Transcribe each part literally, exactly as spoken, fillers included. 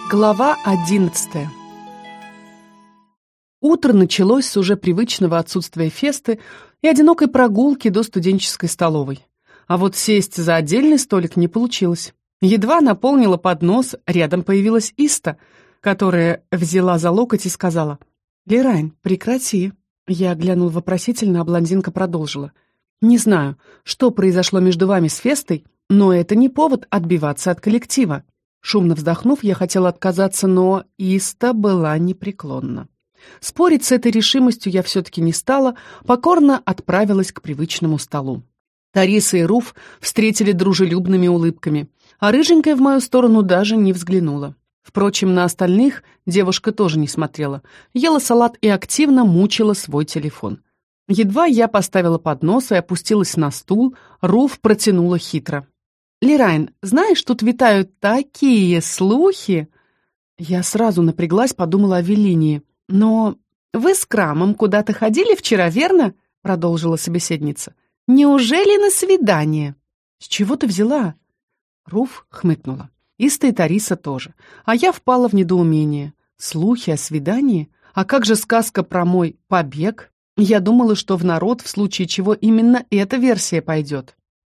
Глава одиннадцатая. Утро началось с уже привычного отсутствия Фесты и одинокой прогулки до студенческой столовой. А вот сесть за отдельный столик не получилось. Едва наполнила поднос, рядом появилась Иста, которая взяла за локоть и сказала: «Лерайн, прекрати». Я глянул вопросительно, а блондинка продолжила: «Не знаю, что произошло между вами с Фестой, но это не повод отбиваться от коллектива». Шумно вздохнув, я хотела отказаться, но Иста была непреклонна. Спорить с этой решимостью я все-таки не стала, покорно отправилась к привычному столу. Тариса и Руф встретили дружелюбными улыбками, а рыженькая в мою сторону даже не взглянула. Впрочем, на остальных девушка тоже не смотрела, ела салат и активно мучила свой телефон. Едва я поставила поднос и опустилась на стул, Руф протянула хитро: «Лерайн, знаешь, тут витают такие слухи!» Я сразу напряглась, подумала о Велинии. «Но вы с Крамом куда-то ходили вчера, верно?» — продолжила собеседница. «Неужели на свидание?» «С чего ты взяла?» Руф хмыкнула. Иста и Тариса тоже. А я впала в недоумение. Слухи о свидании? А как же сказка про мой побег? Я думала, что в народ в случае чего именно эта версия пойдет.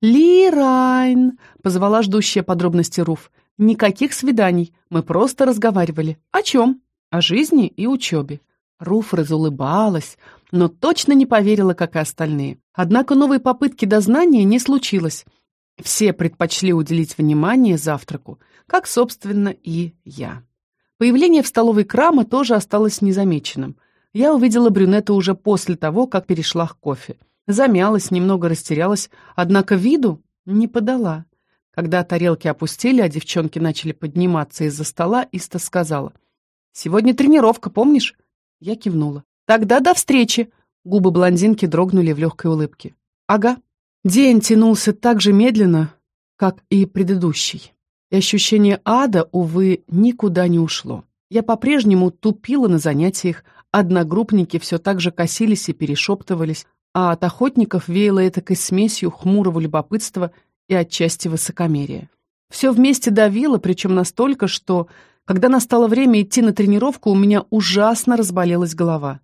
«Лерайн!» — позвала ждущая подробности Руф. «Никаких свиданий, мы просто разговаривали. О чем? О жизни и учебе». Руф разулыбалась, но точно не поверила, как и остальные. Однако новой попытки дознания не случилось. Все предпочли уделить внимание завтраку, как, собственно, и я. Появление в столовой Крама тоже осталось незамеченным. Я увидела брюнета уже после того, как перешла к кофе. Замялась, немного растерялась, однако виду не подала. Когда тарелки опустили, а девчонки начали подниматься из-за стола, Иста сказала: «Сегодня тренировка, помнишь?» Я кивнула. «Тогда до встречи!» Губы блондинки дрогнули в легкой улыбке. «Ага». День тянулся так же медленно, как и предыдущий. И ощущение ада, увы, никуда не ушло. Я по-прежнему тупила на занятиях, одногруппники все так же косились и перешептывались, а от охотников веяло этакой смесью хмурого любопытства и отчасти высокомерия. Все вместе давило, причем настолько, что, когда настало время идти на тренировку, у меня ужасно разболелась голова.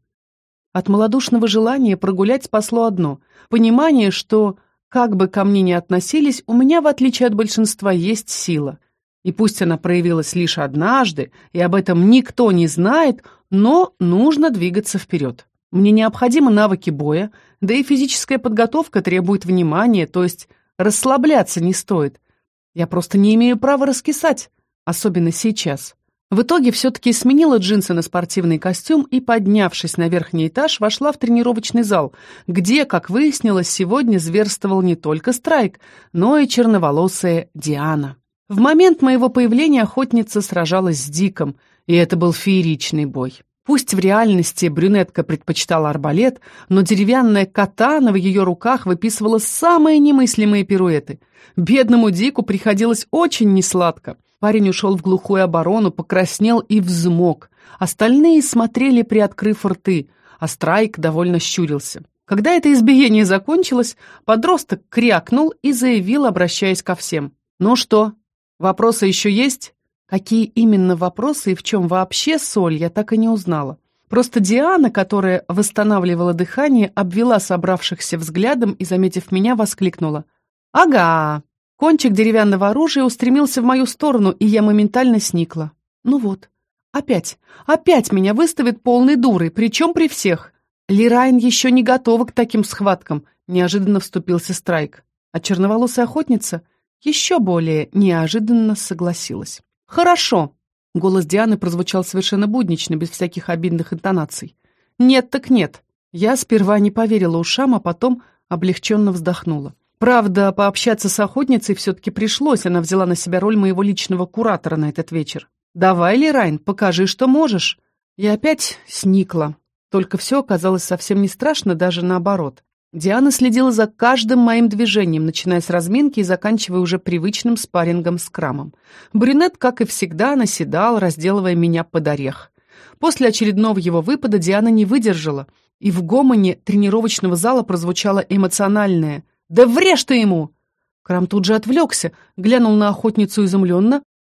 От малодушного желания прогулять спасло одно — понимание, что, как бы ко мне ни относились, у меня, в отличие от большинства, есть сила. И пусть она проявилась лишь однажды, и об этом никто не знает, но нужно двигаться вперед. Мне необходимы навыки боя, да и физическая подготовка требует внимания, то есть расслабляться не стоит. Я просто не имею права раскисать, особенно сейчас. В итоге все-таки сменила джинсы на спортивный костюм и, поднявшись на верхний этаж, вошла в тренировочный зал, где, как выяснилось, сегодня зверствовал не только Страйк, но и черноволосая Диана. В момент моего появления охотница сражалась с Диком, и это был фееричный бой. Пусть в реальности брюнетка предпочитала арбалет, но деревянная катана в ее руках выписывала самые немыслимые пируэты. Бедному Дику приходилось очень несладко. Парень ушел в глухую оборону, покраснел и взмок. Остальные смотрели, приоткрыв рты, а Страйк довольно щурился. Когда это избиение закончилось, подросток крякнул и заявил, обращаясь ко всем: «Ну что, вопросы еще есть?» Какие именно вопросы и в чем вообще соль, я так и не узнала. Просто Диана, которая восстанавливала дыхание, обвела собравшихся взглядом и, заметив меня, воскликнула: «Ага!» Кончик деревянного оружия устремился в мою сторону, и я моментально сникла. Ну вот, опять, опять меня выставят полной дурой, причем при всех. Лерайн еще не готова к таким схваткам, неожиданно вступился Страйк. А черноволосая охотница еще более неожиданно согласилась. «Хорошо!» — голос Дианы прозвучал совершенно буднично, без всяких обидных интонаций. «Нет так нет!» Я сперва не поверила ушам, а потом облегченно вздохнула. Правда, пообщаться с охотницей все-таки пришлось, она взяла на себя роль моего личного куратора на этот вечер. «Давай, Лерайн, покажи, что можешь!» Я опять сникла, только все оказалось совсем не страшно, даже наоборот. Диана следила за каждым моим движением, начиная с разминки и заканчивая уже привычным спаррингом с Крамом. Брюнет, как и всегда, наседал, разделывая меня под орех. После очередного его выпада Диана не выдержала, и в гомоне тренировочного зала прозвучало эмоциональное: «Да врежь ты ему!» Крам тут же отвлекся, глянул на охотницу изумленно,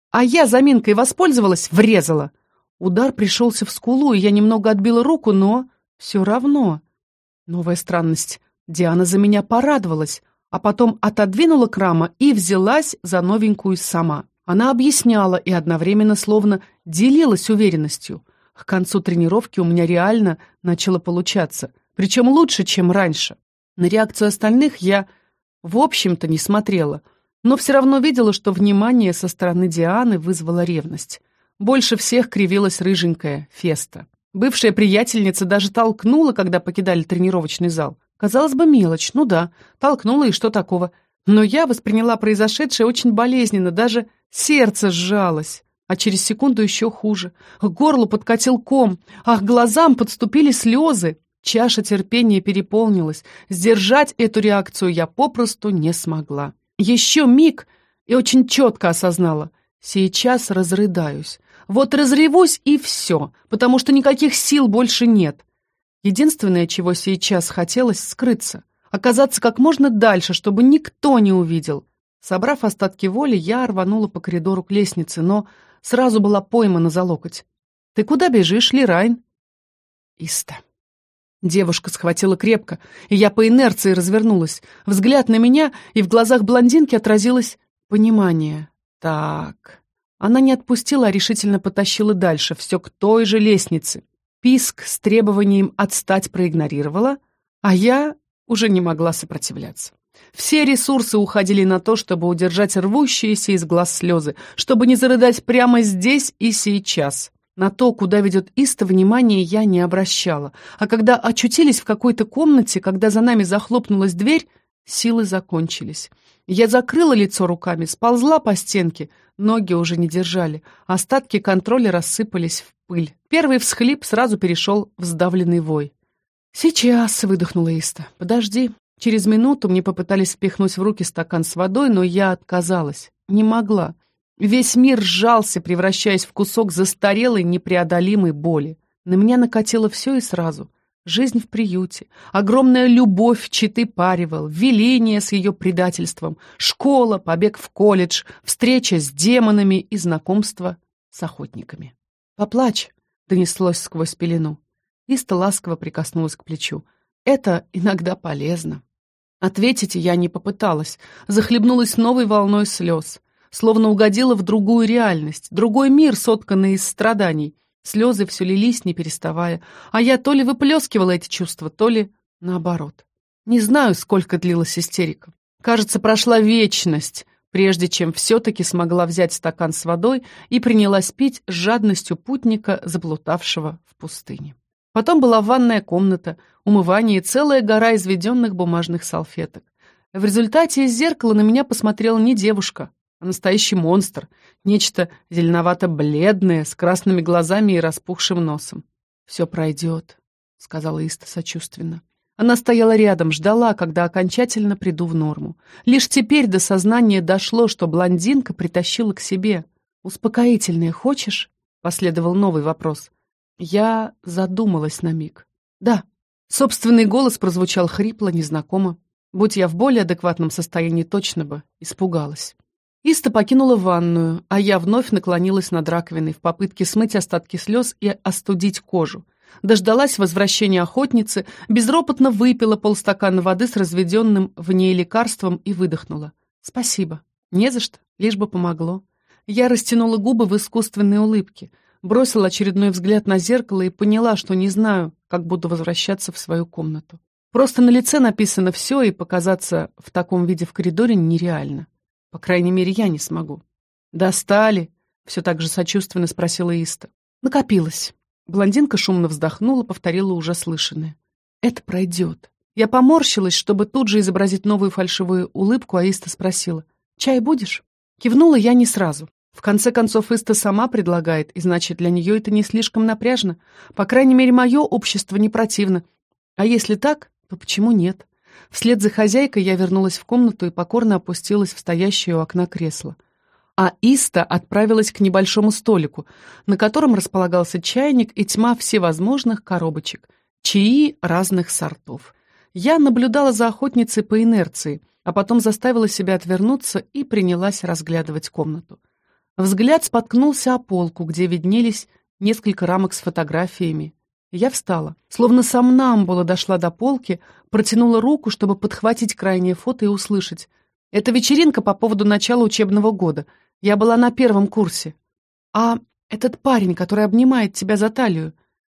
А я заминкой воспользовалась, врезала. Удар пришелся в скулу, и я немного отбила руку, но все равно. Новая странность. Диана за меня порадовалась, а потом отодвинула к рама и взялась за новенькую сама. Она объясняла и одновременно словно делилась уверенностью. К концу тренировки у меня реально начало получаться, причем лучше, чем раньше. На реакцию остальных я, в общем-то, не смотрела, но все равно видела, что внимание со стороны Дианы вызвало ревность. Больше всех кривилась рыженькая Феста. Бывшая приятельница даже толкнула, когда покидали тренировочный зал. Казалось бы, мелочь, ну да, толкнула, и что такого? Но я восприняла произошедшее очень болезненно, даже сердце сжалось. А через секунду еще хуже. К горлу подкатил ком, а к глазам подступили слезы. Чаша терпения переполнилась. Сдержать эту реакцию я попросту не смогла. Еще миг, и очень четко осознала. Сейчас разрыдаюсь. Вот разревусь, и все, потому что никаких сил больше нет. Единственное, чего сейчас хотелось, скрыться. Оказаться как можно дальше, чтобы никто не увидел. Собрав остатки воли, я рванула по коридору к лестнице, но сразу была поймана за локоть. «Ты куда бежишь, Лирайн?» «Иста». Девушка схватила крепко, и я по инерции развернулась. Взгляд на меня, и в глазах блондинки отразилось понимание. Так. Она не отпустила, а решительно потащила дальше, все к той же лестнице. Писк с требованием отстать проигнорировала, а я уже не могла сопротивляться. Все ресурсы уходили на то, чтобы удержать рвущиеся из глаз слезы, чтобы не зарыдать прямо здесь и сейчас. На то, куда ведет Иста, внимания я не обращала. А когда очутились в какой-то комнате, когда за нами захлопнулась дверь, силы закончились. Я закрыла лицо руками, сползла по стенке, ноги уже не держали, остатки контроля рассыпались в пыль. Первый всхлип сразу перешел в сдавленный вой. «Сейчас», — выдохнула Иста, — «подожди». Через минуту мне попытались впихнуть в руки стакан с водой, но я отказалась. Не могла. Весь мир сжался, превращаясь в кусок застарелой, непреодолимой боли. На меня накатило все и сразу. Жизнь в приюте, огромная любовь Читы Паривал, Веления с ее предательством, школа, побег в колледж, встреча с демонами и знакомство с охотниками. «Поплачь», — донеслось сквозь пелену. Иста ласково прикоснулась к плечу. «Это иногда полезно». Ответить я не попыталась, захлебнулась новой волной слез, словно угодила в другую реальность, другой мир, сотканный из страданий. Слезы все лились, не переставая, а я то ли выплескивала эти чувства, то ли наоборот. Не знаю, сколько длилась истерика. Кажется, прошла вечность, прежде чем все-таки смогла взять стакан с водой и принялась пить с жадностью путника, заплутавшего в пустыне. Потом была ванная комната, умывание и целая гора изведенных бумажных салфеток. В результате из зеркала на меня посмотрела не девушка, а настоящий монстр, нечто зеленовато-бледное, с красными глазами и распухшим носом. «Все пройдет», — сказала Иста сочувственно. Она стояла рядом, ждала, когда окончательно приду в норму. Лишь теперь до сознания дошло, что блондинка притащила к себе. «Успокоительное хочешь?» — последовал новый вопрос. Я задумалась на миг. «Да». Собственный голос прозвучал хрипло, незнакомо. Будь я в более адекватном состоянии, точно бы испугалась. Иста покинула ванную, а я вновь наклонилась над раковиной в попытке смыть остатки слез и остудить кожу. Дождалась возвращения охотницы, безропотно выпила полстакана воды с разведенным в ней лекарством и выдохнула. «Спасибо. Не за что, лишь бы помогло». Я растянула губы в искусственной улыбке, бросила очередной взгляд на зеркало и поняла, что не знаю, как буду возвращаться в свою комнату. Просто на лице написано все, и показаться в таком виде в коридоре нереально. По крайней мере, я не смогу. «Достали?» — все так же сочувственно спросила Иста. «Накопилось». Блондинка шумно вздохнула, повторила уже слышанное. «Это пройдет». Я поморщилась, чтобы тут же изобразить новую фальшивую улыбку, а Иста спросила. «Чай будешь?» Кивнула я не сразу. В конце концов, Иста сама предлагает, и значит, для нее это не слишком напряжно. По крайней мере, мое общество не противно. А если так, то почему нет? Вслед за хозяйкой я вернулась в комнату и покорно опустилась в стоящее у окна кресло. А Иста отправилась к небольшому столику, на котором располагался чайник и тьма всевозможных коробочек, чаи разных сортов. Я наблюдала за охотницей по инерции, а потом заставила себя отвернуться и принялась разглядывать комнату. Взгляд споткнулся о полку, где виднелись несколько рамок с фотографиями. Я встала, словно сомнамбула дошла до полки, протянула руку, чтобы подхватить крайнее фото и услышать: «Это вечеринка по поводу начала учебного года. Я была на первом курсе. А этот парень, который обнимает тебя за талию?»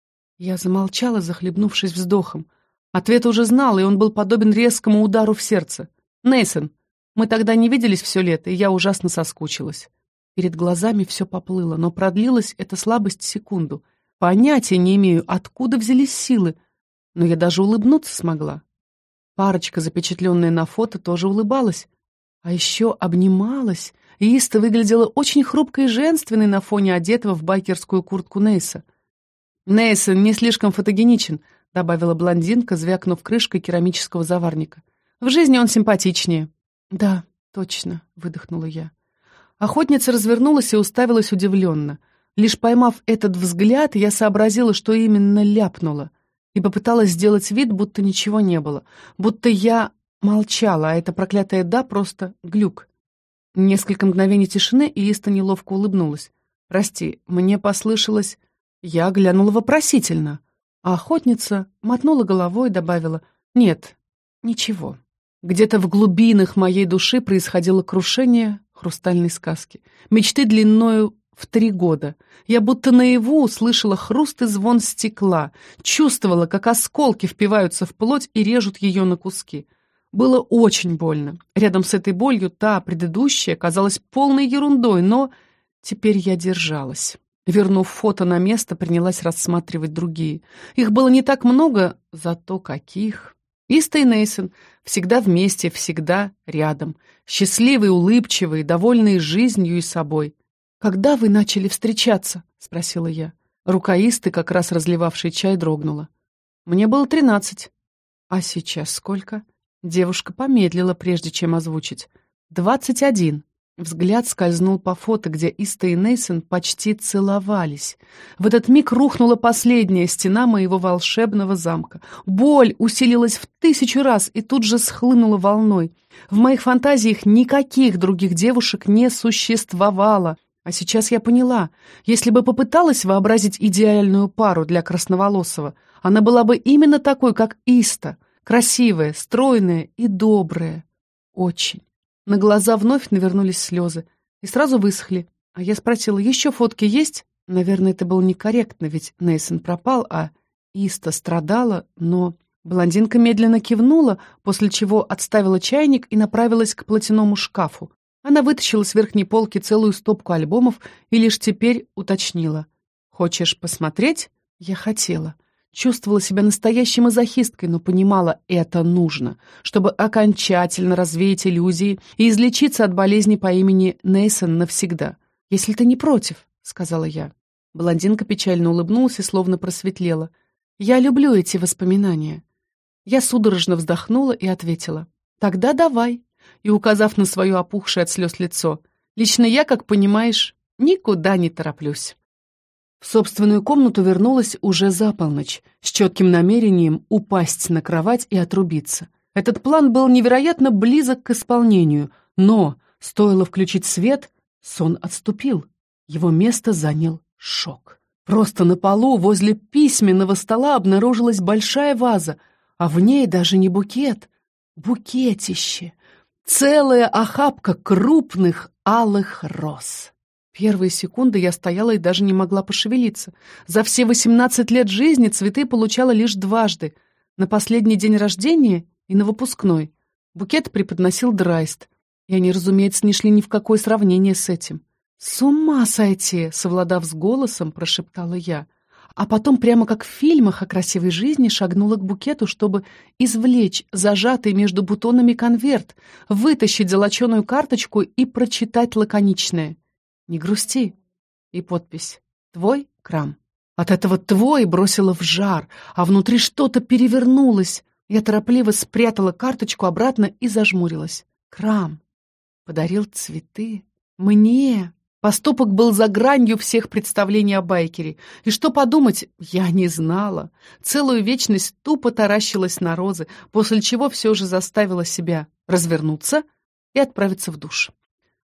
Я замолчала, захлебнувшись вздохом. Ответ уже знала, и он был подобен резкому удару в сердце. «Нейсон, мы тогда не виделись все лето, и я ужасно соскучилась». Перед глазами все поплыло, но продлилась эта слабость секунду. Понятия не имею, откуда взялись силы, но я даже улыбнуться смогла. Парочка, запечатленная на фото, тоже улыбалась. А еще обнималась, и Иста выглядела очень хрупкой и женственной на фоне одетого в байкерскую куртку Нейса. «Нейсон не слишком фотогеничен», — добавила блондинка, звякнув крышкой керамического заварника. «В жизни он симпатичнее». «Да, точно», — выдохнула я. Охотница развернулась и уставилась удивленно. Лишь поймав этот взгляд, я сообразила, что именно ляпнула, и попыталась сделать вид, будто ничего не было, будто я молчала, а это проклятое «да» просто глюк. Несколько мгновений тишины, и Иста неловко улыбнулась. «Прости, мне послышалось...» Я глянула вопросительно, а охотница мотнула головой и добавила: «Нет, ничего». Где-то в глубинах моей души происходило крушение хрустальной сказки, мечты длиною в три года. Я будто наяву услышала хруст и звон стекла, чувствовала, как осколки впиваются в плоть и режут ее на куски. Было очень больно. Рядом с этой болью та, предыдущая, казалась полной ерундой, но теперь я держалась. Вернув фото на место, принялась рассматривать другие. Их было не так много, зато каких. Иста и Нейсон всегда вместе, всегда рядом. Счастливые, улыбчивые, довольные жизнью и собой. «Когда вы начали встречаться?» — спросила я. Рука Исты, как раз разливавшей чай, дрогнула. «Мне было тринадцать». «А сейчас сколько?» Девушка помедлила, прежде чем озвучить. «Двадцать один». Взгляд скользнул по фото, где Иста и Нейсон почти целовались. В этот миг рухнула последняя стена моего волшебного замка. Боль усилилась в тысячу раз и тут же схлынула волной. В моих фантазиях никаких других девушек не существовало. А сейчас я поняла, если бы попыталась вообразить идеальную пару для Красноволосого, она была бы именно такой, как Иста. Красивая, стройная и добрая. Очень. На глаза вновь навернулись слезы и сразу высохли. А я спросила: «Еще фотки есть?» Наверное, это было некорректно, ведь Нейсон пропал, а Иста страдала, но... Блондинка медленно кивнула, после чего отставила чайник и направилась к платяному шкафу. Она вытащила с верхней полки целую стопку альбомов и лишь теперь уточнила: «Хочешь посмотреть?» Я хотела. Чувствовала себя настоящей мазохисткой, но понимала, это нужно, чтобы окончательно развеять иллюзии и излечиться от болезни по имени Нейсон навсегда. «Если ты не против», — сказала я. Блондинка печально улыбнулась и словно просветлела. «Я люблю эти воспоминания». Я судорожно вздохнула и ответила: «Тогда давай». И, указав на свое опухшее от слез лицо: «Лично я, как понимаешь, никуда не тороплюсь». В собственную комнату вернулась уже за полночь, с четким намерением упасть на кровать и отрубиться. Этот план был невероятно близок к исполнению, но, стоило включить свет, сон отступил. Его место занял шок. Просто на полу возле письменного стола обнаружилась большая ваза, а в ней даже не букет, букетище. Целая охапка крупных алых роз. Первые секунды я стояла и даже не могла пошевелиться. За все восемнадцать лет жизни цветы получала лишь дважды. На последний день рождения и на выпускной. Букет преподносил Драйст. И они, разумеется, не шли ни в какое сравнение с этим. «С ума сойти!» — совладав с голосом, прошептала я. А потом, прямо как в фильмах о красивой жизни, шагнула к букету, чтобы извлечь зажатый между бутонами конверт, вытащить золоченую карточку и прочитать лаконичное: «Не грусти». И подпись: «Твой Крам». От этого «твой» бросило в жар, а внутри что-то перевернулось. Я торопливо спрятала карточку обратно и зажмурилась. Крам подарил цветы мне. Поступок был за гранью всех представлений о байкере. И что подумать, я не знала. Целую вечность тупо таращилась на розы, после чего все же заставила себя развернуться и отправиться в душ.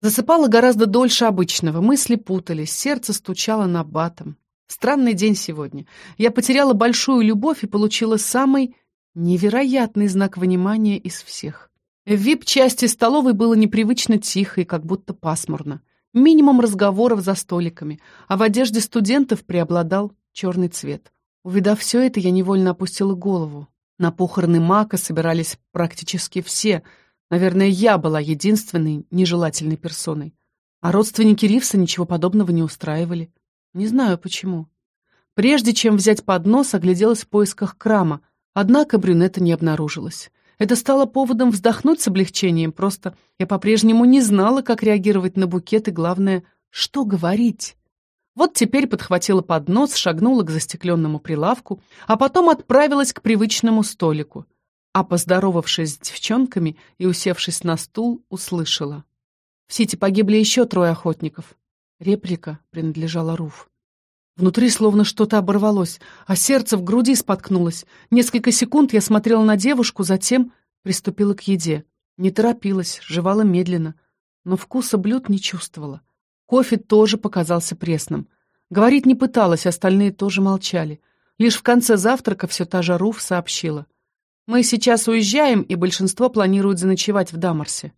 Засыпала гораздо дольше обычного, мысли путались, сердце стучало набатом. Странный день сегодня. Я потеряла большую любовь и получила самый невероятный знак внимания из всех. В вип-части столовой было непривычно тихо и как будто пасмурно. Минимум разговоров за столиками, а в одежде студентов преобладал черный цвет. Увидав все это, я невольно опустила голову. На похороны Мака собирались практически все. Наверное, я была единственной нежелательной персоной. А родственники Ривса ничего подобного не устраивали. Не знаю почему. Прежде чем взять поднос, огляделась в поисках крама, однако брюнета не обнаружилось. Это стало поводом вздохнуть с облегчением, просто я по-прежнему не знала, как реагировать на букет и, главное, что говорить. Вот теперь подхватила поднос, шагнула к застекленному прилавку, а потом отправилась к привычному столику. А поздоровавшись с девчонками и усевшись на стул, услышала. В Сити погибли еще трое охотников. Реплика принадлежала Руф. Внутри словно что-то оборвалось, а сердце в груди споткнулось. Несколько секунд я смотрела на девушку, затем приступила к еде. Не торопилась, жевала медленно, но вкуса блюд не чувствовала. Кофе тоже показался пресным. Говорить не пыталась, остальные тоже молчали. Лишь в конце завтрака все та же Руф сообщила. «Мы сейчас уезжаем, и большинство планирует заночевать в Дамарсе».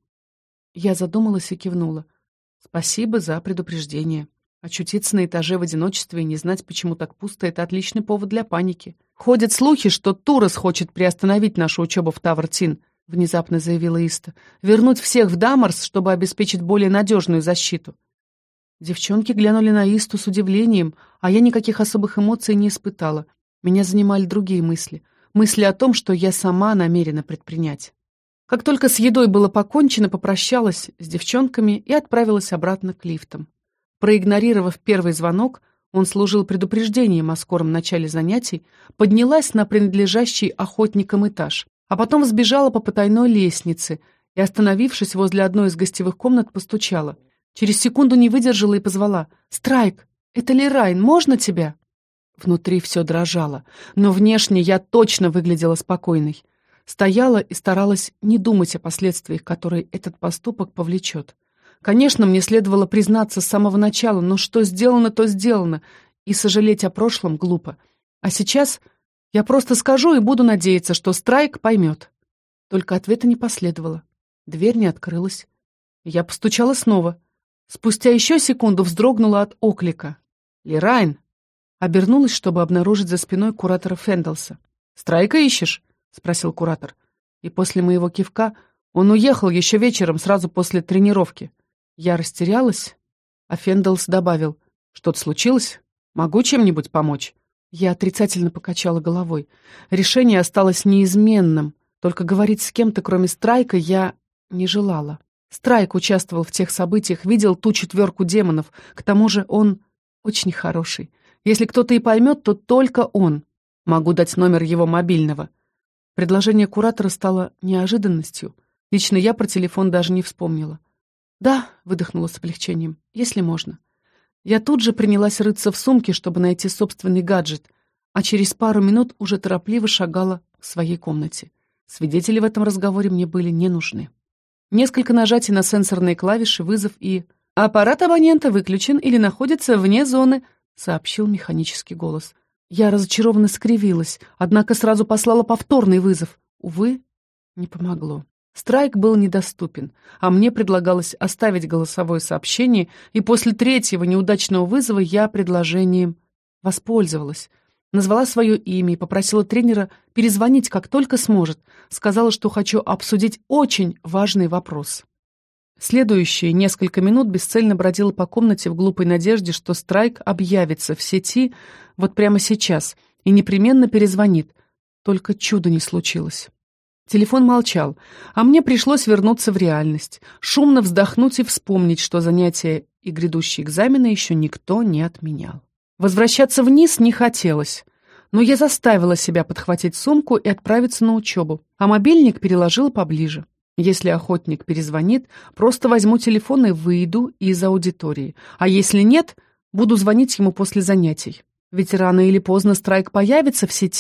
Я задумалась и кивнула. «Спасибо за предупреждение». Очутиться на этаже в одиночестве и не знать, почему так пусто, — это отличный повод для паники. «Ходят слухи, что Турос хочет приостановить нашу учебу в Тавр-Тин», — внезапно заявила Иста. «Вернуть всех в Дамарс, чтобы обеспечить более надежную защиту». Девчонки глянули на Исту с удивлением, а я никаких особых эмоций не испытала. Меня занимали другие мысли. Мысли о том, что я сама намерена предпринять. Как только с едой было покончено, попрощалась с девчонками и отправилась обратно к лифтам. Проигнорировав первый звонок, он служил предупреждением о скором начале занятий, поднялась на принадлежащий охотникам этаж, а потом сбежала по потайной лестнице и, остановившись возле одной из гостевых комнат, постучала. Через секунду не выдержала и позвала. «Страйк, это Лерайн, можно тебя?» Внутри все дрожало, но внешне я точно выглядела спокойной. Стояла и старалась не думать о последствиях, которые этот поступок повлечет. Конечно, мне следовало признаться с самого начала, но что сделано, то сделано, и сожалеть о прошлом глупо. А сейчас я просто скажу и буду надеяться, что Страйк поймет. Только ответа не последовало. Дверь не открылась. Я постучала снова. Спустя еще секунду вздрогнула от оклика. «Лерайн!» Обернулась, чтобы обнаружить за спиной куратора Фенделса. «Страйка ищешь?» — спросил куратор. И после моего кивка он уехал еще вечером, сразу после тренировки. Я растерялась, а Фенделс добавил: «Что-то случилось? Могу чем-нибудь помочь?» Я отрицательно покачала головой. Решение осталось неизменным, только говорить с кем-то, кроме Страйка, я не желала. Страйк участвовал в тех событиях, видел ту четверку демонов, к тому же он очень хороший. Если кто-то и поймет, то только он. Могу дать номер его мобильного. Предложение куратора стало неожиданностью. Лично я про телефон даже не вспомнила. «Да», — выдохнула с облегчением, — «если можно». Я тут же принялась рыться в сумке, чтобы найти собственный гаджет, а через пару минут уже торопливо шагала к своей комнате. Свидетели в этом разговоре мне были не нужны. Несколько нажатий на сенсорные клавиши, вызов и... «Аппарат абонента выключен или находится вне зоны», — сообщил механический голос. Я разочарованно скривилась, однако сразу послала повторный вызов. Увы, не помогло. Страйк был недоступен, а мне предлагалось оставить голосовое сообщение, и после третьего неудачного вызова я предложением воспользовалась. Назвала свое имя и попросила тренера перезвонить, как только сможет. Сказала, что хочу обсудить очень важный вопрос. Следующие несколько минут бесцельно бродила по комнате в глупой надежде, что Страйк объявится в сети вот прямо сейчас и непременно перезвонит. Только чуда не случилось. Телефон молчал, а мне пришлось вернуться в реальность, шумно вздохнуть и вспомнить, что занятия и грядущие экзамены еще никто не отменял. Возвращаться вниз не хотелось, но я заставила себя подхватить сумку и отправиться на учебу, а мобильник переложила поближе. Если охотник перезвонит, просто возьму телефон и выйду из аудитории, а если нет, буду звонить ему после занятий. Ведь рано или поздно Страйк появится в сети.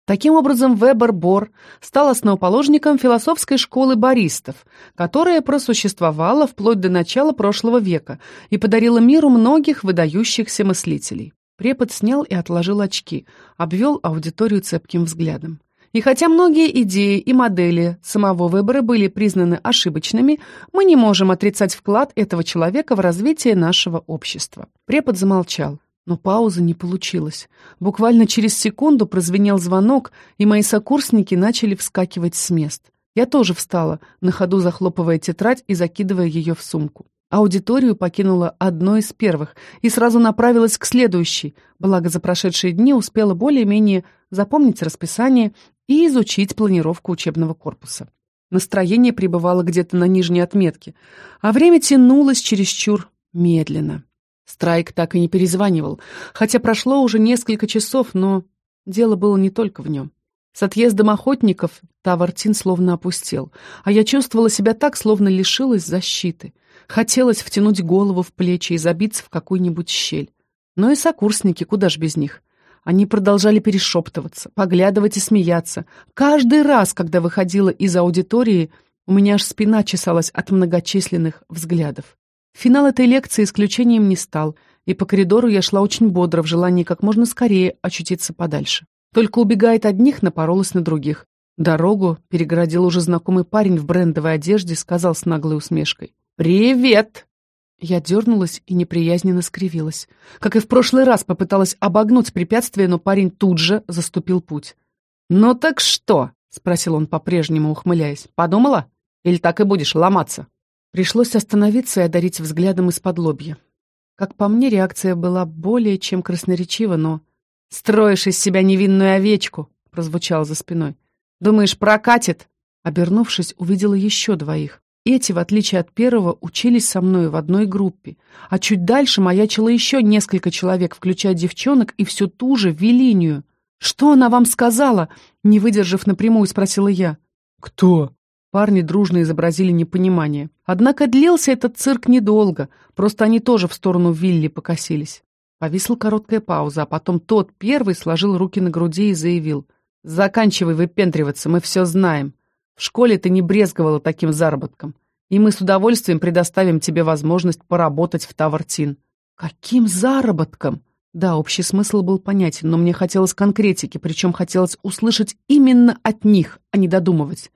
Таким образом, Вебер Бор стал основоположником философской школы бористов, которая просуществовала вплоть до начала прошлого века и подарила миру многих выдающихся мыслителей. Препод снял и отложил очки, обвел аудиторию цепким взглядом. И хотя многие идеи и модели самого Вебера были признаны ошибочными, мы не можем отрицать вклад этого человека в развитие нашего общества. Препод замолчал. Но паузы не получилось. Буквально через секунду прозвенел звонок, и мои сокурсники начали вскакивать с мест. Я тоже встала, на ходу захлопывая тетрадь и закидывая ее в сумку. Аудиторию покинула одной из первых и сразу направилась к следующей, благо за прошедшие дни успела более-менее запомнить расписание и изучить планировку учебного корпуса. Настроение пребывало где-то на нижней отметке, а время тянулось чересчур медленно. Страйк так и не перезванивал, хотя прошло уже несколько часов, но дело было не только в нем. С отъездом охотников Тавартин словно опустел, а я чувствовала себя так, словно лишилась защиты. Хотелось втянуть голову в плечи и забиться в какую-нибудь щель. Но и сокурсники, куда ж без них. Они продолжали перешептываться, поглядывать и смеяться. Каждый раз, когда выходила из аудитории, у меня аж спина чесалась от многочисленных взглядов. Финал этой лекции исключением не стал, и по коридору я шла очень бодро в желании как можно скорее очутиться подальше. Только убегая от одних, напоролась на других. Дорогу перегородил уже знакомый парень в брендовой одежде, сказал с наглой усмешкой: «Привет!» Я дернулась и неприязненно скривилась. Как и в прошлый раз попыталась обогнуть препятствие, но парень тут же заступил путь. «Ну так что?» — спросил он, по-прежнему ухмыляясь. «Подумала? Или так и будешь ломаться?» Пришлось остановиться и одарить взглядом из-под лобья. Как по мне, реакция была более чем красноречива, но... «Строишь из себя невинную овечку!» — прозвучало за спиной. «Думаешь, прокатит?» Обернувшись, увидела еще двоих. Эти, в отличие от первого, учились со мной в одной группе. А чуть дальше маячило еще несколько человек, включая девчонок, и всю ту же Велинию. «Что она вам сказала?» — не выдержав напрямую, спросила я. «Кто?» Парни дружно изобразили непонимание. Однако длился этот цирк недолго, просто они тоже в сторону Вилли покосились. Повисла короткая пауза, а потом тот первый сложил руки на груди и заявил: «Заканчивай выпендриваться, мы все знаем. В школе ты не брезговала таким заработком, и мы с удовольствием предоставим тебе возможность поработать в Тавартин». «Каким заработком?» Да, общий смысл был понятен, но мне хотелось конкретики, причем хотелось услышать именно от них, а не додумывать.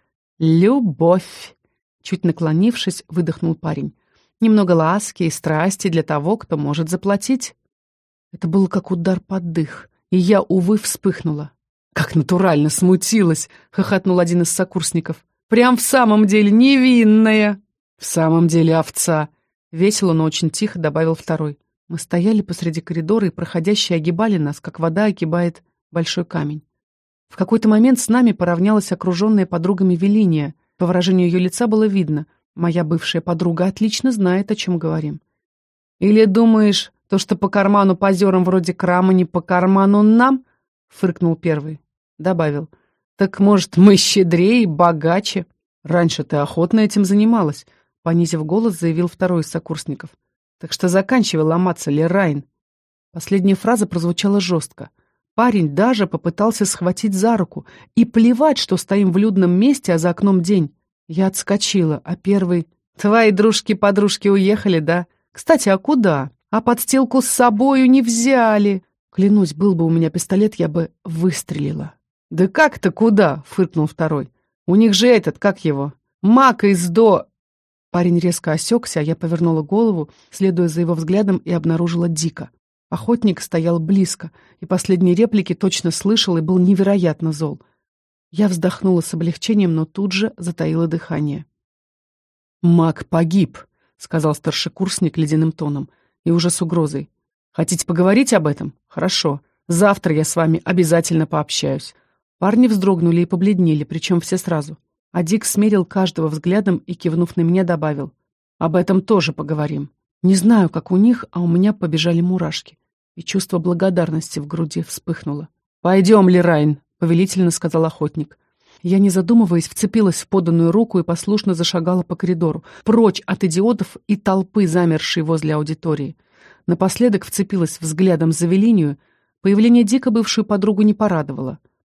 «Любовь!» Чуть наклонившись, выдохнул парень. «Немного ласки и страсти для того, кто может заплатить». Это было как удар под дых, и я, увы, вспыхнула. «Как натурально смутилась!» — хохотнул один из сокурсников. «Прям в самом деле невинная!» «В самом деле овца!» — весело, но очень тихо добавил второй. Мы стояли посреди коридора, и проходящие огибали нас, как вода огибает большой камень. В какой-то момент с нами поравнялась окруженная подругами Велиния. По выражению ее лица было видно: моя бывшая подруга отлично знает, о чем говорим. «Или думаешь, то, что по карману позерам вроде Крама, не по карману нам?» — фыркнул первый. Добавил: «Так, может, мы щедрее и богаче? Раньше ты охотно этим занималась», — понизив голос, заявил второй из сокурсников. «Так что заканчивай ломаться, Лерайн». Последняя фраза прозвучала жестко. Парень даже попытался схватить за руку. И плевать, что стоим в людном месте, а за окном день. Я отскочила, а первый... «Твои дружки-подружки уехали, да? Кстати, а куда? А подстилку с собою не взяли!» Клянусь, был бы у меня пистолет, я бы выстрелила. «Да как-то куда?» — фыркнул второй. «У них же этот, как его? Мак из до...» Парень резко осекся, а я повернула голову, следуя за его взглядом, и обнаружила Дика. Охотник стоял близко, и последние реплики точно слышал и был невероятно зол. Я вздохнула с облегчением, но тут же затаила дыхание. «Мак погиб», — сказал старшекурсник ледяным тоном, и уже с угрозой. «Хотите поговорить об этом? Хорошо. Завтра я с вами обязательно пообщаюсь». Парни вздрогнули и побледнели, причем все сразу. А Дик смерил каждого взглядом и, кивнув на меня, добавил: «Об этом тоже поговорим». Не знаю, как у них, а у меня побежали мурашки, и чувство благодарности в груди вспыхнуло. «Пойдем, Лерайн», — повелительно сказал охотник. Я, не задумываясь, вцепилась в поданную руку и послушно зашагала по коридору, прочь от идиотов и толпы, замершей возле аудитории. Напоследок вцепилась взглядом за Велинию. Появление Дика бывшую подругу не порадовало.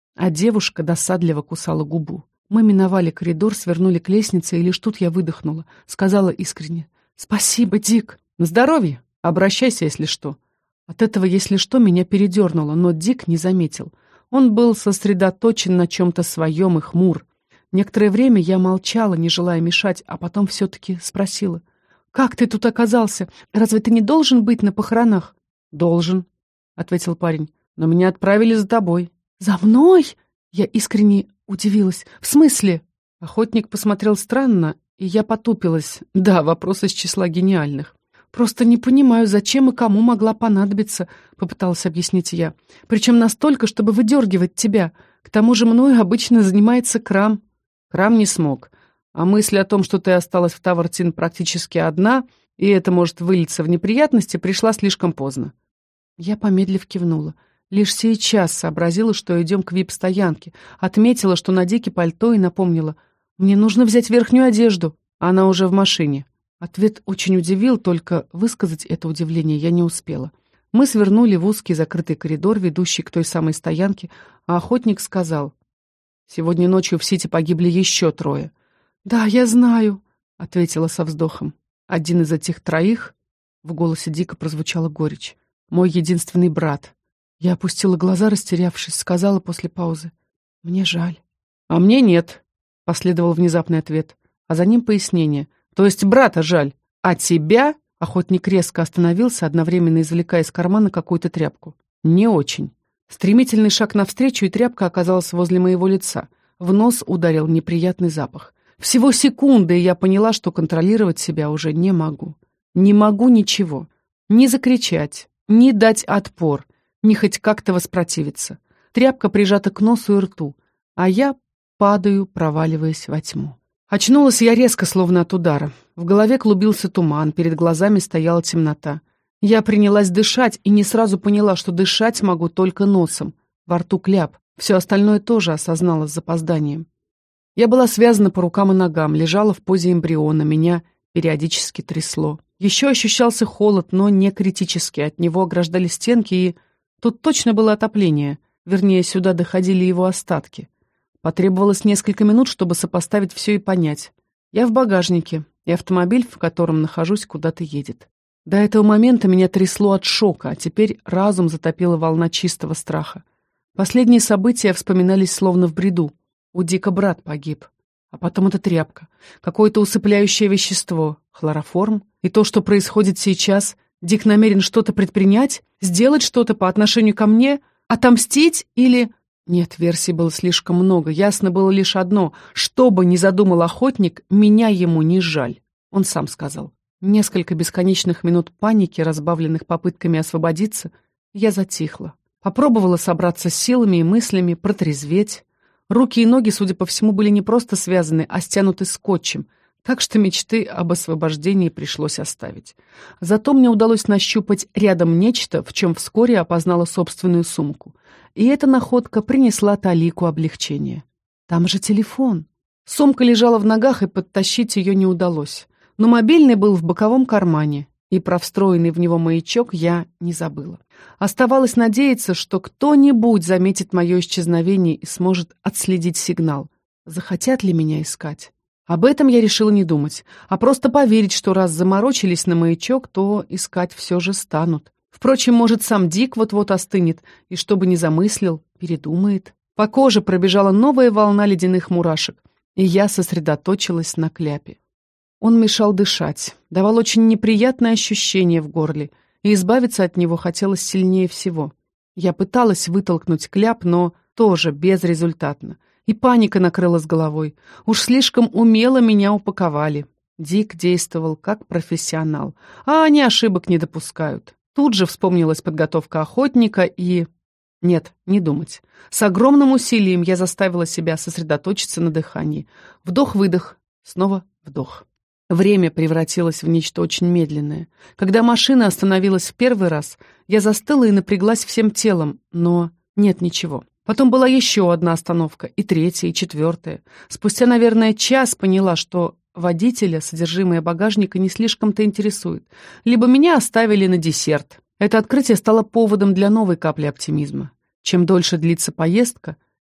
а девушка досадливо кусала губу. Мы миновали коридор, свернули к лестнице, и лишь тут я выдохнула. Сказала искренне: «Спасибо, Дик». «На здоровье. Обращайся, если что». От этого «если что» меня передернуло, но Дик не заметил. Он был сосредоточен на чем-то своем и хмур. Некоторое время я молчала, не желая мешать, а потом все-таки спросила: «Как ты тут оказался? Разве ты не должен быть на похоронах?» «Должен», — ответил парень, — «но меня отправили за тобой». «За мной?» Я искренне удивилась. «В смысле?» Охотник посмотрел странно, и я потупилась. Да, вопрос из числа гениальных. «Просто не понимаю, зачем и кому могла понадобиться», — попыталась объяснить я. «Причем настолько, чтобы выдергивать тебя. К тому же мною обычно занимается Крам». Крам не смог. А мысль о том, что ты осталась в Тавартин практически одна, и это может вылиться в неприятности, пришла слишком поздно. Я помедлив кивнула. Лишь сейчас сообразила, что идем к вип-стоянке. Отметила, что на Дике пальто, и напомнила: «Мне нужно взять верхнюю одежду». Она уже в машине. Ответ очень удивил, только высказать это удивление я не успела. Мы свернули в узкий закрытый коридор, ведущий к той самой стоянке, а охотник сказал: «Сегодня ночью в Сити погибли еще трое». «Да, я знаю», — ответила со вздохом. «Один из этих троих», — в голосе Дика прозвучала горечь, — «мой единственный брат». Я опустила глаза, растерявшись, сказала после паузы: «Мне жаль». «А мне нет», — последовал внезапный ответ, а за ним пояснение: «То есть брата жаль, а тебя?» Охотник резко остановился, одновременно извлекая из кармана какую-то тряпку. «Не очень». Стремительный шаг навстречу, и тряпка оказалась возле моего лица. В нос ударил неприятный запах. Всего секунды, и я поняла, что контролировать себя уже не могу. Не могу ничего. Ни закричать, ни дать отпор, ни хоть как-то воспротивиться. Тряпка прижата к носу и рту, а я падаю, проваливаясь во тьму. Очнулась я резко, словно от удара. В голове клубился туман, перед глазами стояла темнота. Я принялась дышать и не сразу поняла, что дышать могу только носом. Во рту кляп. Все остальное тоже осознала с запозданием. Я была связана по рукам и ногам, лежала в позе эмбриона, меня периодически трясло. Еще ощущался холод, но не критический, от него ограждали стенки, и тут точно было отопление, вернее, сюда доходили его остатки. Потребовалось несколько минут, чтобы сопоставить все и понять. Я в багажнике, и автомобиль, в котором нахожусь, куда-то едет. До этого момента меня трясло от шока, а теперь разум затопила волна чистого страха. Последние события вспоминались словно в бреду. У Дика брат погиб. А потом эта тряпка. Какое-то усыпляющее вещество. Хлороформ. И то, что происходит сейчас. Дик намерен что-то предпринять? Сделать что-то по отношению ко мне? Отомстить? Или... Нет, версий было слишком много. Ясно было лишь одно. Что бы ни задумал охотник, меня ему не жаль. Он сам сказал. Несколько бесконечных минут паники, разбавленных попытками освободиться, я затихла. Попробовала собраться с силами и мыслями, протрезветь. Руки и ноги, судя по всему, были не просто связаны, а стянуты скотчем, так что мечты об освобождении пришлось оставить. Зато мне удалось нащупать рядом нечто, в чем вскоре опознала собственную сумку. И эта находка принесла талику облегчения. Там же телефон. Сумка лежала в ногах, и подтащить ее не удалось. Но мобильный был в боковом кармане, и про встроенный в него маячок я не забыла. Оставалось надеяться, что кто-нибудь заметит мое исчезновение и сможет отследить сигнал. Захотят ли меня искать? Об этом я решила не думать, а просто поверить, что раз заморочились на маячок, то искать все же станут. Впрочем, может, сам Дик вот-вот остынет, и что бы ни замыслил, передумает. По коже пробежала новая волна ледяных мурашек, и я сосредоточилась на кляпе. Он мешал дышать, давал очень неприятное ощущение в горле, и избавиться от него хотелось сильнее всего. Я пыталась вытолкнуть кляп, но тоже безрезультатно. И паника накрыла с головой. Уж слишком умело меня упаковали. Дик действовал как профессионал, а они ошибок не допускают. Тут же вспомнилась подготовка охотника и... Нет, не думать. С огромным усилием я заставила себя сосредоточиться на дыхании. Вдох-выдох, снова вдох. Время превратилось в нечто очень медленное. Когда машина остановилась в первый раз, я застыла и напряглась всем телом, но нет ничего. Потом была еще одна остановка, и третья, и четвертая. Спустя, наверное, час поняла, что водителя содержимое багажника не слишком-то интересует. Либо меня оставили на десерт. Это открытие стало поводом для новой капли оптимизма. Чем дольше длится поездка,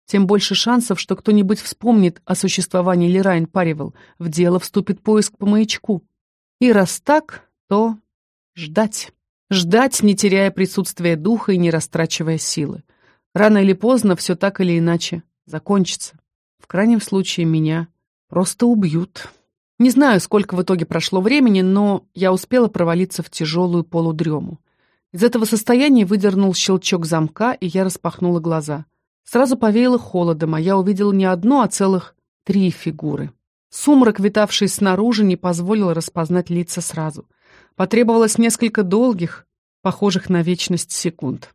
тем больше шансов, что кто-нибудь вспомнит о существовании Лерайн Парривал, в дело вступит поиск по маячку. И раз так, то ждать. Ждать, не теряя присутствия духа и не растрачивая силы. Рано или поздно все так или иначе закончится. В крайнем случае меня просто убьют. Не знаю, сколько в итоге прошло времени, но я успела провалиться в тяжелую полудрему. Из этого состояния выдернул щелчок замка, и я распахнула глаза. Сразу повеяло холодом, а я увидела не одну, а целых три фигуры. Сумрак, витавший снаружи, не позволил распознать лица сразу. Потребовалось несколько долгих, похожих на вечность секунд.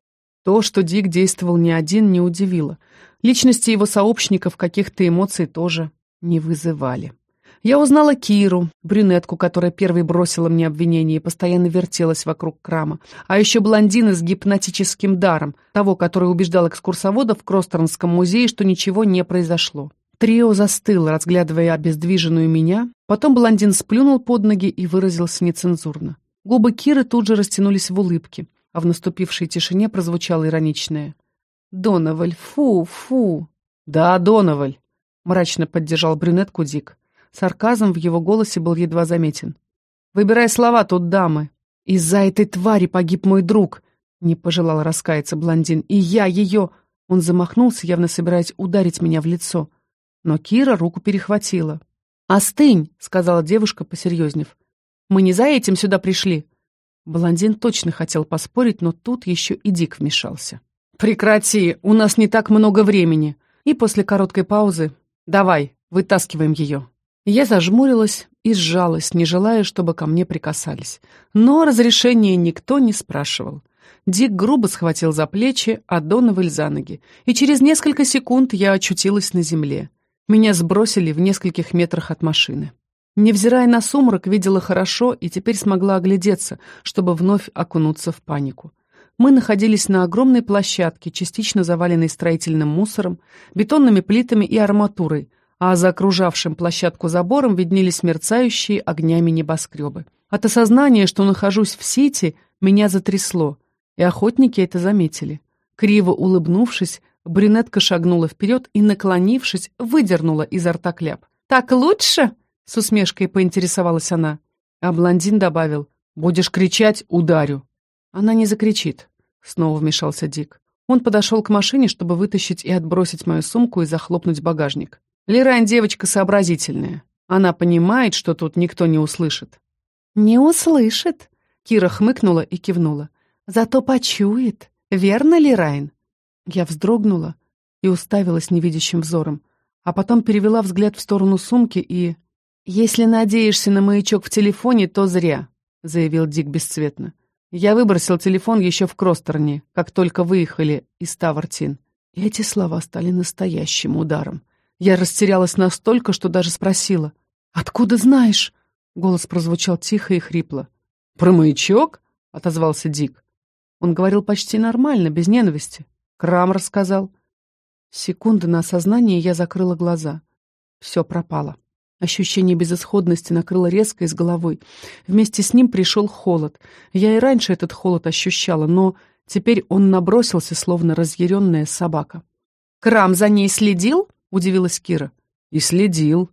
То, что Дик действовал не один, не удивило. Личности его сообщников каких-то эмоций тоже не вызывали. Я узнала Киру, брюнетку, которая первой бросила мне обвинение и постоянно вертелась вокруг Крама, а еще блондина с гипнотическим даром, того, который убеждал экскурсоводов в Кростернском музее, что ничего не произошло. Трио застыло, разглядывая обездвиженную меня, потом блондин сплюнул под ноги и выразился нецензурно. Губы Киры тут же растянулись в улыбке, а в наступившей тишине прозвучало ироничное: «Доноваль, фу, фу!» «Да, Доноваль!» — мрачно поддержал брюнетку Дик. Сарказм в его голосе был едва заметен. «Выбирай слова, тут дамы». «Из-за этой твари погиб мой друг», — не пожелал раскаяться блондин. «И я ее...» Он замахнулся, явно собираясь ударить меня в лицо. Но Кира руку перехватила. «Остынь», — сказала девушка, посерьезнев. «Мы не за этим сюда пришли». Блондин точно хотел поспорить, но тут еще и Дик вмешался. «Прекрати, у нас не так много времени». И после короткой паузы: «Давай, вытаскиваем ее». Я зажмурилась и сжалась, не желая, чтобы ко мне прикасались. Но разрешения никто не спрашивал. Дик грубо схватил за плечи, а Доноваль за ноги, и через несколько секунд я очутилась на земле. Меня сбросили в нескольких метрах от машины. Невзирая на сумрак, видела хорошо и теперь смогла оглядеться, чтобы вновь окунуться в панику. Мы находились на огромной площадке, частично заваленной строительным мусором, бетонными плитами и арматурой, а за окружавшим площадку забором виднелись мерцающие огнями небоскребы. От осознания, что нахожусь в сети, меня затрясло, и охотники это заметили. Криво улыбнувшись, брюнетка шагнула вперед и, наклонившись, выдернула изо рта кляп. «Так лучше?» — с усмешкой поинтересовалась она. А блондин добавил: «Будешь кричать — ударю». «Она не закричит», — снова вмешался Дик. Он подошел к машине, чтобы вытащить и отбросить мою сумку и захлопнуть багажник. Лерайн девочка сообразительная. Она понимает, что тут никто не услышит». «Не услышит», — Кира хмыкнула и кивнула. «Зато почует. Верно, Лерайн?» Я вздрогнула и уставилась невидящим взором, а потом перевела взгляд в сторону сумки и... «Если надеешься на маячок в телефоне, то зря», — заявил Дик бесцветно. «Я выбросил телефон еще в Кростерне, как только выехали из Тавартин». Эти слова стали настоящим ударом. Я растерялась настолько, что даже спросила: «Откуда знаешь?» Голос прозвучал тихо и хрипло. «Про маячок?» — отозвался Дик. Он говорил почти нормально, без ненависти. Крам рассказал. Секунды на осознание, я закрыла глаза. Все пропало. Ощущение безысходности накрыло резко и с головой. Вместе с ним пришел холод. Я и раньше этот холод ощущала, но теперь он набросился, словно разъяренная собака. «Крам за ней следил?» — удивилась Кира. «И следил»,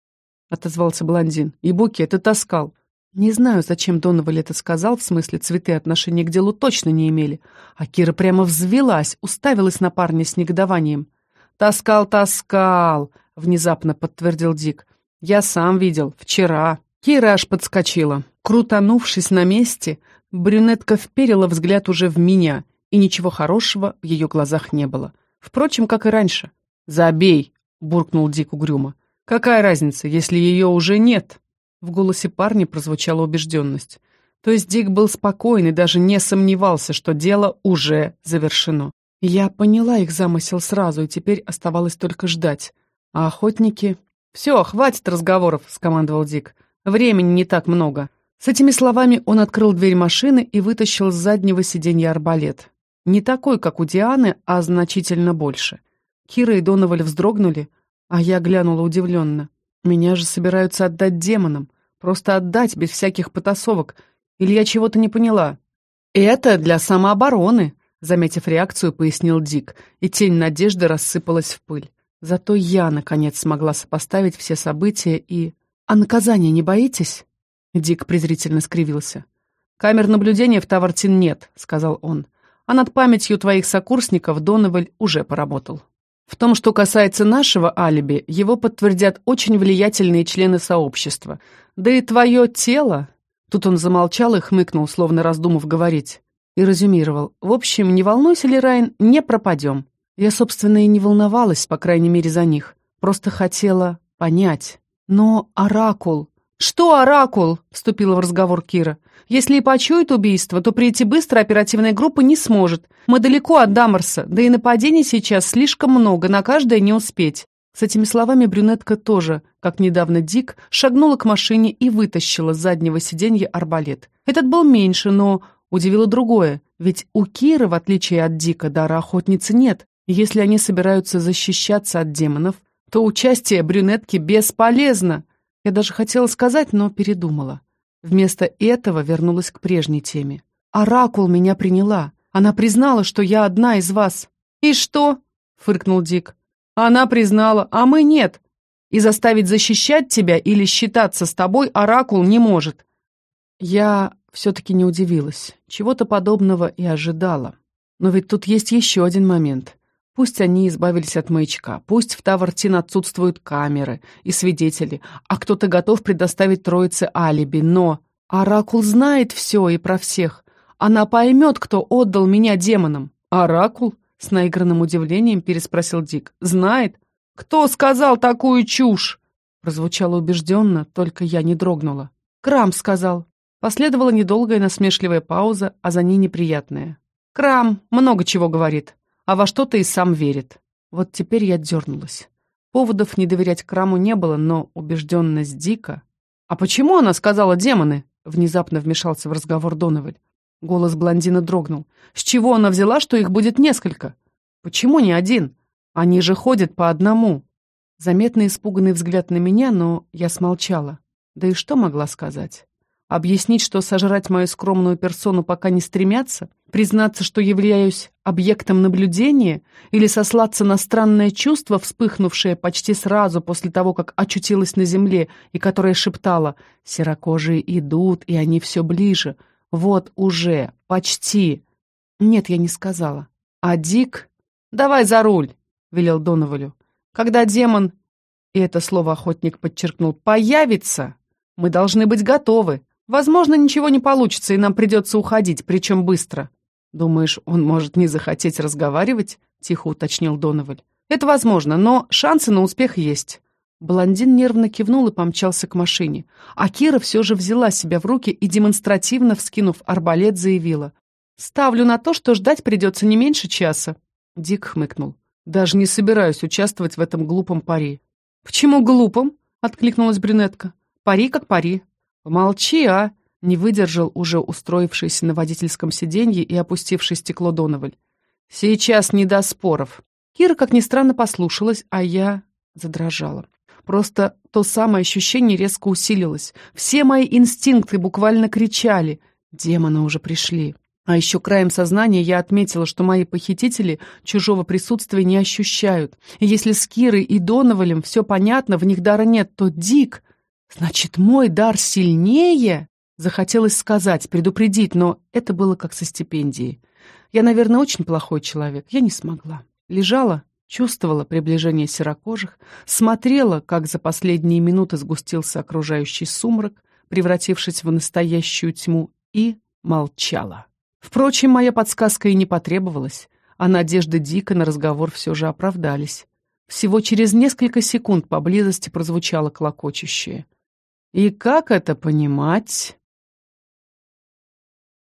— отозвался блондин. «И букет, и таскал». Не знаю, зачем Доноваль это сказал, в смысле цветы отношения к делу точно не имели. А Кира прямо взвелась, уставилась на парня с негодованием. «Таскал, таскал», — внезапно подтвердил Дик. «Я сам видел, вчера». Кира аж подскочила. Крутанувшись на месте, брюнетка вперила взгляд уже в меня, и ничего хорошего в ее глазах не было. Впрочем, как и раньше. «Забей», — буркнул Дик угрюмо. «Какая разница, если ее уже нет?» В голосе парня прозвучала убежденность. То есть Дик был спокоен и даже не сомневался, что дело уже завершено. Я поняла их замысел сразу, и теперь оставалось только ждать. А охотники... «Все, хватит разговоров», — скомандовал Дик. «Времени не так много». С этими словами он открыл дверь машины и вытащил с заднего сиденья арбалет. Не такой, как у Дианы, а значительно больше. Кира и Доноваль вздрогнули, а я глянула удивленно. Меня же собираются отдать демонам. Просто отдать, без всяких потасовок. Или я чего-то не поняла? «Это для самообороны», — заметив реакцию, пояснил Дик, и тень надежды рассыпалась в пыль. Зато я, наконец, смогла сопоставить все события и... «А наказания не боитесь?» Дик презрительно скривился. «Камер наблюдения в Тавартин нет», — сказал он. «А над памятью твоих сокурсников Доноваль уже поработал. В том, что касается нашего алиби, его подтвердят очень влиятельные члены сообщества. Да и твое тело...» Тут он замолчал и хмыкнул, словно раздумав говорить. И резюмировал. «В общем, не волнуйся, Лерайн, не пропадем». Я, собственно, и не волновалась, по крайней мере, за них. Просто хотела понять. Но Оракул... «Что Оракул?» — вступила в разговор Кира. «Если и почует убийство, то прийти быстро оперативная группа не сможет. Мы далеко от Дамарса, да и нападений сейчас слишком много, на каждое не успеть». С этими словами брюнетка тоже, как недавно Дик, шагнула к машине и вытащила с заднего сиденья арбалет. Этот был меньше, но удивило другое. Ведь у Киры, в отличие от Дика, дара охотницы нет. Если они собираются защищаться от демонов, то участие брюнетки бесполезно. Я даже хотела сказать, но передумала. Вместо этого вернулась к прежней теме. «Оракул меня приняла. Она признала, что я одна из вас». «И что?» — фыркнул Дик. «Она признала, а мы нет. И заставить защищать тебя или считаться с тобой Оракул не может». Я все-таки не удивилась. Чего-то подобного и ожидала. Но ведь тут есть еще один момент. Пусть они избавились от маячка, пусть в Тавартин отсутствуют камеры и свидетели, а кто-то готов предоставить троице алиби, но Оракул знает все и про всех. Она поймет, кто отдал меня демонам. «Оракул?» — с наигранным удивлением переспросил Дик. «Знает? Кто сказал такую чушь?» Прозвучало убежденно, только я не дрогнула. «Крам сказал». Последовала недолгая насмешливая пауза, а за ней неприятная. «Крам много чего говорит. А во что-то и сам верит». Вот теперь я дернулась. Поводов не доверять Краму не было, но убежденность Дика... «А почему она сказала демоны?» Внезапно вмешался в разговор Доноваль. Голос блондина дрогнул. «С чего она взяла, что их будет несколько? Почему не один? Они же ходят по одному». Заметно испуганный взгляд на меня, но я смолчала. Да и что могла сказать? Объяснить, что сожрать мою скромную персону пока не стремятся? Признаться, что являюсь объектом наблюдения? Или сослаться на странное чувство, вспыхнувшее почти сразу после того, как очутилась на земле, и которое шептало: «Серокожие идут, и они все ближе. Вот уже, почти». Нет, я не сказала. А Дик... «Давай за руль», — велел Доновалю. «Когда демон...» И это слово охотник подчеркнул. «Появится, мы должны быть готовы. Возможно, ничего не получится, и нам придется уходить, причем быстро». «Думаешь, он может не захотеть разговаривать?» — тихо уточнил Доноваль. «Это возможно, но шансы на успех есть». Блондин нервно кивнул и помчался к машине. А Кира все же взяла себя в руки и, демонстративно вскинув арбалет, заявила: «Ставлю на то, что ждать придется не меньше часа». Дик хмыкнул. «Даже не собираюсь участвовать в этом глупом пари». «Почему глупом?» — откликнулась брюнетка. «Пари как пари». «Помолчи, а!» — не выдержал уже устроившийся на водительском сиденье и опустивший стекло Доноваль. «Сейчас не до споров». Кира, как ни странно, послушалась, а я задрожала. Просто то самое ощущение резко усилилось. Все мои инстинкты буквально кричали. Демоны уже пришли. А еще краем сознания я отметила, что мои похитители чужого присутствия не ощущают. И если с Кирой и Доновалем все понятно, в них дара нет, то Дик... Значит, мой дар сильнее? Захотелось сказать, предупредить, но это было как со стипендией. Я, наверное, очень плохой человек. Я не смогла. Лежала, чувствовала приближение серокожих, смотрела, как за последние минуты сгустился окружающий сумрак, превратившись в настоящую тьму, и молчала. Впрочем, моя подсказка и не потребовалась, а надежды Дика на разговор все же оправдались. Всего через несколько секунд поблизости прозвучало клокочущее. «И как это понимать?»